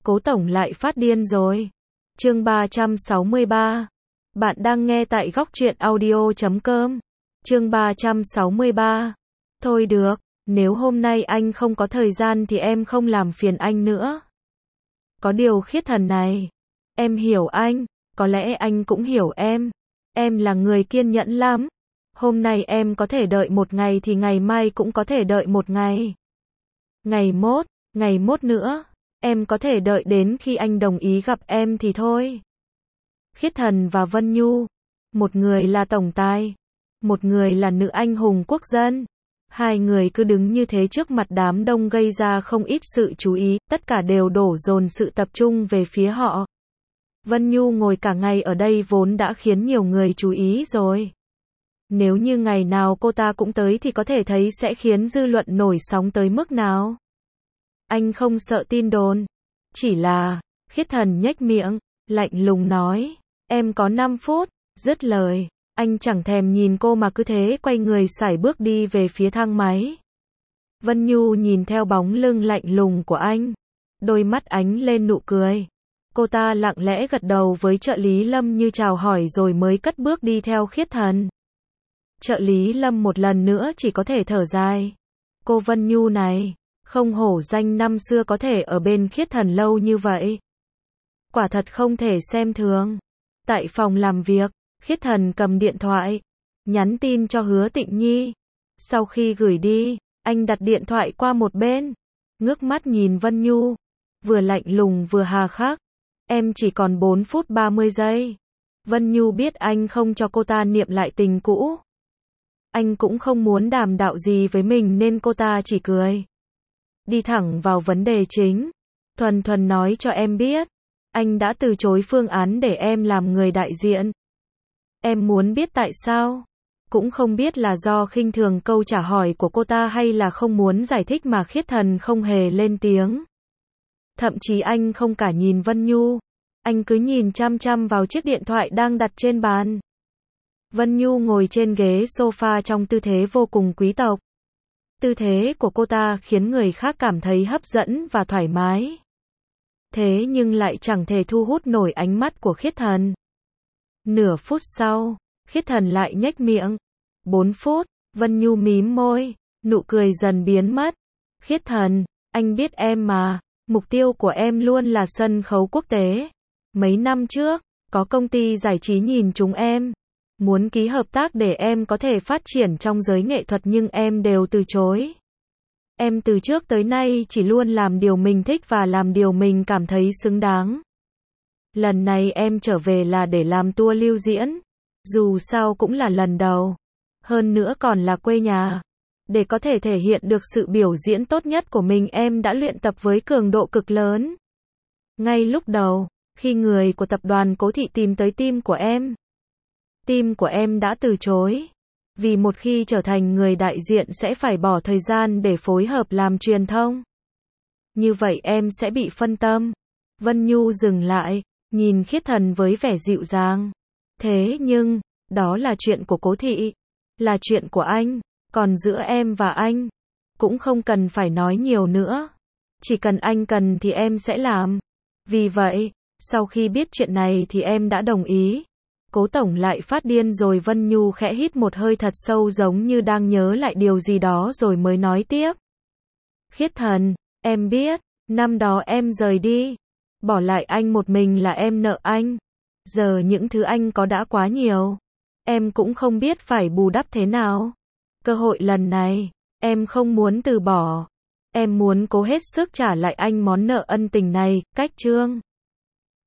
Cố tổng lại phát điên rồi. Chương 363. Bạn đang nghe tại góc truyện audio.com. Chương 363. Thôi được, nếu hôm nay anh không có thời gian thì em không làm phiền anh nữa. Có điều Khiết Thần này, em hiểu anh, có lẽ anh cũng hiểu em. Em là người kiên nhẫn lắm. Hôm nay em có thể đợi một ngày thì ngày mai cũng có thể đợi một ngày. Ngày mốt nữa, em có thể đợi đến khi anh đồng ý gặp em thì thôi. Khiết Thần và Vân Nhu, một người là tổng tài, một người là nữ anh hùng quốc dân. Hai người cứ đứng như thế trước mặt đám đông gây ra không ít sự chú ý, tất cả đều đổ dồn sự tập trung về phía họ. Vân Nhu ngồi cả ngày ở đây vốn đã khiến nhiều người chú ý rồi. Nếu như ngày nào cô ta cũng tới thì có thể thấy sẽ khiến dư luận nổi sóng tới mức nào. Anh không sợ tin đồn. Chỉ là, Khiết Thần nhếch miệng, lạnh lùng nói, em có 5 phút, dứt lời. Anh chẳng thèm nhìn cô mà cứ thế quay người sải bước đi về phía thang máy. Vân Nhu nhìn theo bóng lưng lạnh lùng của anh, đôi mắt ánh lên nụ cười. Cô ta lặng lẽ gật đầu với trợ lý Lâm như chào hỏi rồi mới cất bước đi theo Khiết Thần. Trợ lý Lâm một lần nữa chỉ có thể thở dài. Cô Vân Nhu này, không hổ danh năm xưa có thể ở bên Khiết Thần lâu như vậy. Quả thật không thể xem thường. Tại phòng làm việc, Khiết Thần cầm điện thoại, nhắn tin cho Hứa Tịnh Nhi. Sau khi gửi đi, anh đặt điện thoại qua một bên, ngước mắt nhìn Vân Nhu, vừa lạnh lùng vừa hà khắc. Em chỉ còn 4 phút 30 giây. Vân Nhu biết anh không cho cô ta niệm lại tình cũ. Anh cũng không muốn đàm đạo gì với mình nên cô ta chỉ cười. Đi thẳng vào vấn đề chính. Thuần Thuần nói cho em biết, anh đã từ chối phương án để em làm người đại diện. Em muốn biết tại sao? Cũng không biết là do khinh thường câu trả hỏi của cô ta hay là không muốn giải thích mà Khiết Thần không hề lên tiếng. Thậm chí anh không cả nhìn Vân Nhu. Anh cứ nhìn chăm chăm vào chiếc điện thoại đang đặt trên bàn. Vân Nhu ngồi trên ghế sofa trong tư thế vô cùng quý tộc. Tư thế của cô ta khiến người khác cảm thấy hấp dẫn và thoải mái. Thế nhưng lại chẳng thể thu hút nổi ánh mắt của Khiết Thần. Nửa phút sau, Khiết Thần lại nhếch miệng. 4 phút, Vân Nhu mím môi, nụ cười dần biến mất. Khiết Thần, anh biết em mà, mục tiêu của em luôn là sân khấu quốc tế. Mấy năm trước, có công ty giải trí nhìn chúng em, muốn ký hợp tác để em có thể phát triển trong giới nghệ thuật nhưng em đều từ chối. Em từ trước tới nay chỉ luôn làm điều mình thích và làm điều mình cảm thấy xứng đáng. Lần này em trở về là để làm tour lưu diễn. Dù sao cũng là lần đầu. Hơn nữa còn là quê nhà. Để có thể thể hiện được sự biểu diễn tốt nhất của mình em đã luyện tập với cường độ cực lớn. Ngay lúc đầu, khi người của tập đoàn Cố Thị tìm tới team của em đã từ chối. Vì một khi trở thành người đại diện sẽ phải bỏ thời gian để phối hợp làm truyền thông. Như vậy em sẽ bị phân tâm. Vân Nhu dừng lại, nhìn Khiết Thần với vẻ dịu dàng. Thế nhưng, đó là chuyện của Cố Thị. Là chuyện của anh. Còn giữa em và anh, cũng không cần phải nói nhiều nữa. Chỉ cần anh cần thì em sẽ làm. Vì vậy, sau khi biết chuyện này thì em đã đồng ý. Cố tổng lại phát điên rồi. Vân Nhu khẽ hít một hơi thật sâu giống như đang nhớ lại điều gì đó rồi mới nói tiếp. Khiết Thần, em biết, năm đó em rời đi, bỏ lại anh một mình là em nợ anh. Giờ những thứ anh có đã quá nhiều. Em cũng không biết phải bù đắp thế nào. Cơ hội lần này, em không muốn từ bỏ. Em muốn cố hết sức trả lại anh món nợ ân tình này. Cách chương